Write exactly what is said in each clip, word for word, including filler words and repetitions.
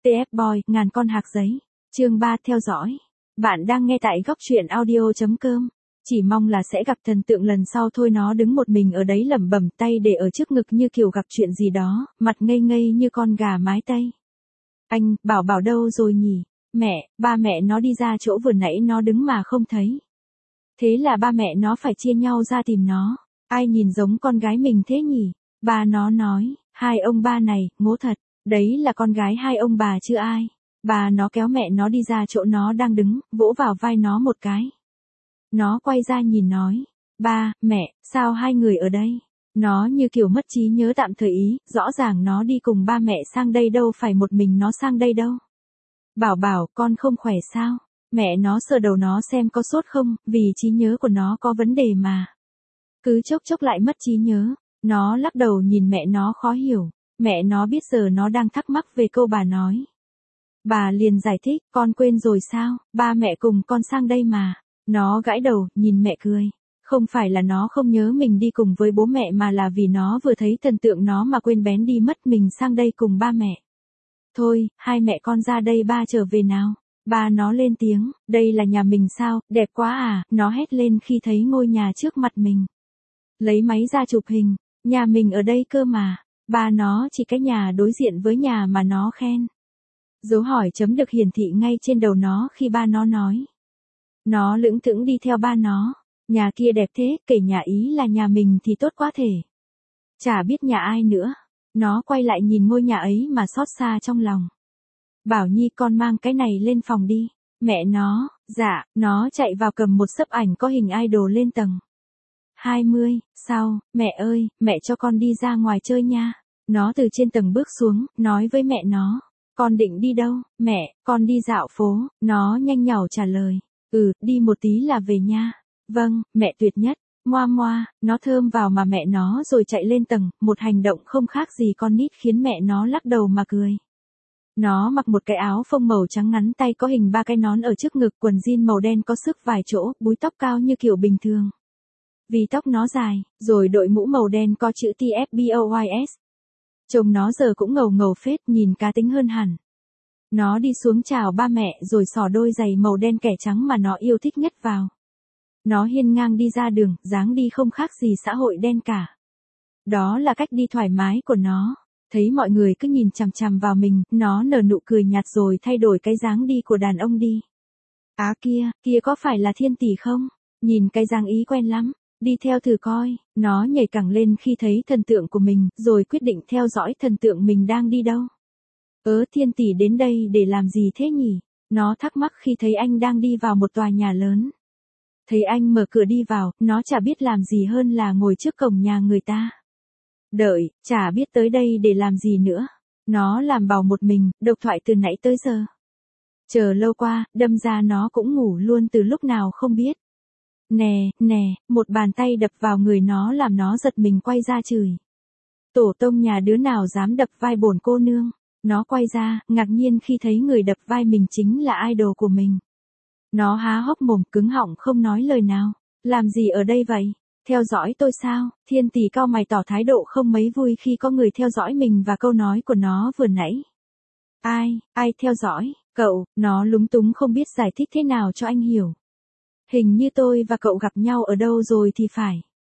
tê ép Boy, ngàn con hạc giấy. Chương ba theo dõi. Bạn đang nghe tại góc truyện audio chấm com. Chỉ mong là sẽ gặp thần tượng lần sau thôi. Nó đứng một mình ở đấy lẩm bẩm, tay để ở trước ngực như kiểu gặp chuyện gì đó, mặt ngây ngây như con gà mái tây. Anh, Bảo Bảo đâu rồi nhỉ? Mẹ, ba mẹ nó đi ra chỗ vừa nãy nó đứng mà không thấy. Thế là ba mẹ nó phải chia nhau ra tìm nó. Ai nhìn giống con gái mình thế nhỉ? Ba nó nói, hai ông ba này, ngố thật, đấy là con gái hai ông bà chứ ai. Bà nó kéo mẹ nó đi ra chỗ nó đang đứng, vỗ vào vai nó một cái. Nó quay ra nhìn nói, ba, mẹ, sao hai người ở đây? Nó như kiểu mất trí nhớ tạm thời ý, rõ ràng nó đi cùng ba mẹ sang đây đâu phải một mình nó sang đây đâu. Bảo Bảo, con không khỏe sao? Mẹ nó sờ đầu nó xem có sốt không, vì trí nhớ của nó có vấn đề mà. Cứ chốc chốc lại mất trí nhớ, nó lắc đầu nhìn mẹ nó khó hiểu. Mẹ nó biết giờ nó đang thắc mắc về câu bà nói. Bà liền giải thích, con quên rồi sao, ba mẹ cùng con sang đây mà. Nó gãi đầu, nhìn mẹ cười. Không phải là nó không nhớ mình đi cùng với bố mẹ mà là vì nó vừa thấy thần tượng nó mà quên bén đi mất mình sang đây cùng ba mẹ. Thôi, hai mẹ con ra đây ba trở về nào. Ba nó lên tiếng, đây là nhà mình sao, đẹp quá à, nó hét lên khi thấy ngôi nhà trước mặt mình. Lấy máy ra chụp hình, nhà mình ở đây cơ mà. Ba nó chỉ cái nhà đối diện với nhà mà nó khen. Dấu hỏi chấm được hiển thị ngay trên đầu nó khi ba nó nói. Nó lững thững đi theo ba nó. Nhà kia đẹp thế, kể nhà ý là nhà mình thì tốt quá thể. Chả biết nhà ai nữa. Nó quay lại nhìn ngôi nhà ấy mà xót xa trong lòng. Bảo Nhi, con mang cái này lên phòng đi. Mẹ nó, dạ, nó chạy vào cầm một xấp ảnh có hình idol lên tầng hai mươi, sao, mẹ ơi, mẹ cho con đi ra ngoài chơi nha. Nó từ trên tầng bước xuống, nói với mẹ nó. Con định đi đâu, mẹ, con đi dạo phố. Nó nhanh nhảu trả lời. Ừ, đi một tí là về nha. Vâng, mẹ tuyệt nhất. Ngoa ngoa, nó thơm vào mà mẹ nó rồi chạy lên tầng, một hành động không khác gì con nít khiến mẹ nó lắc đầu mà cười. Nó mặc một cái áo phông màu trắng ngắn tay có hình ba cái nón ở trước ngực, quần jean màu đen có sức vài chỗ, búi tóc cao như kiểu bình thường. Vì tóc nó dài, rồi đội mũ màu đen có chữ tê ép Boys. Trông nó giờ cũng ngầu ngầu phết, nhìn cá tính hơn hẳn. Nó đi xuống chào ba mẹ rồi xỏ đôi giày màu đen kẻ trắng mà nó yêu thích nhất vào. Nó hiên ngang đi ra đường, dáng đi không khác gì xã hội đen cả. Đó là cách đi thoải mái của nó. Thấy mọi người cứ nhìn chằm chằm vào mình, nó nở nụ cười nhạt rồi thay đổi cái dáng đi của đàn ông đi. Á kia, kia có phải là Thiên Tỷ không? Nhìn cái dáng ý quen lắm. Đi theo thử coi. Nó nhảy cẳng lên khi thấy thần tượng của mình, rồi quyết định theo dõi thần tượng mình đang đi đâu. Ớ, Thiên Tỷ đến đây để làm gì thế nhỉ? Nó thắc mắc khi thấy anh đang đi vào một tòa nhà lớn. Thấy anh mở cửa đi vào, nó chả biết làm gì hơn là ngồi trước cổng nhà người ta. Đợi, chả biết tới đây để làm gì nữa. Nó làm bầu một mình, độc thoại từ nãy tới giờ. Chờ lâu qua, đâm ra nó cũng ngủ luôn từ lúc nào không biết. Nè, nè, một bàn tay đập vào người nó làm nó giật mình quay ra chửi. Tổ tông nhà đứa nào dám đập vai bổn cô nương. Nó quay ra, ngạc nhiên khi thấy người đập vai mình chính là idol của mình. Nó há hốc mồm cứng họng không nói lời nào. Làm gì ở đây vậy? Theo dõi tôi sao? Thiên Tỷ cau mày tỏ thái độ không mấy vui khi có người theo dõi mình và câu nói của nó vừa nãy. Ai, ai theo dõi? Cậu, nó lúng túng không biết giải thích thế nào cho anh hiểu. Hình như tôi và cậu gặp nhau ở đâu rồi thì phải.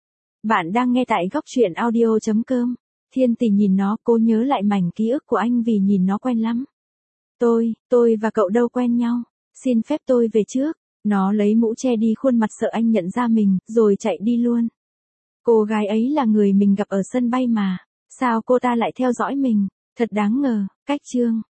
Bạn đang nghe tại góc truyện audio chấm com. Thiên Tỷ nhìn nó, cố nhớ lại mảnh ký ức của anh vì nhìn nó quen lắm. Tôi, tôi và cậu đâu quen nhau. Xin phép tôi về trước. Nó lấy mũ che đi khuôn mặt sợ anh nhận ra mình, rồi chạy đi luôn. Cô gái ấy là người mình gặp ở sân bay mà. Sao cô ta lại theo dõi mình? Thật đáng ngờ. Cách chương.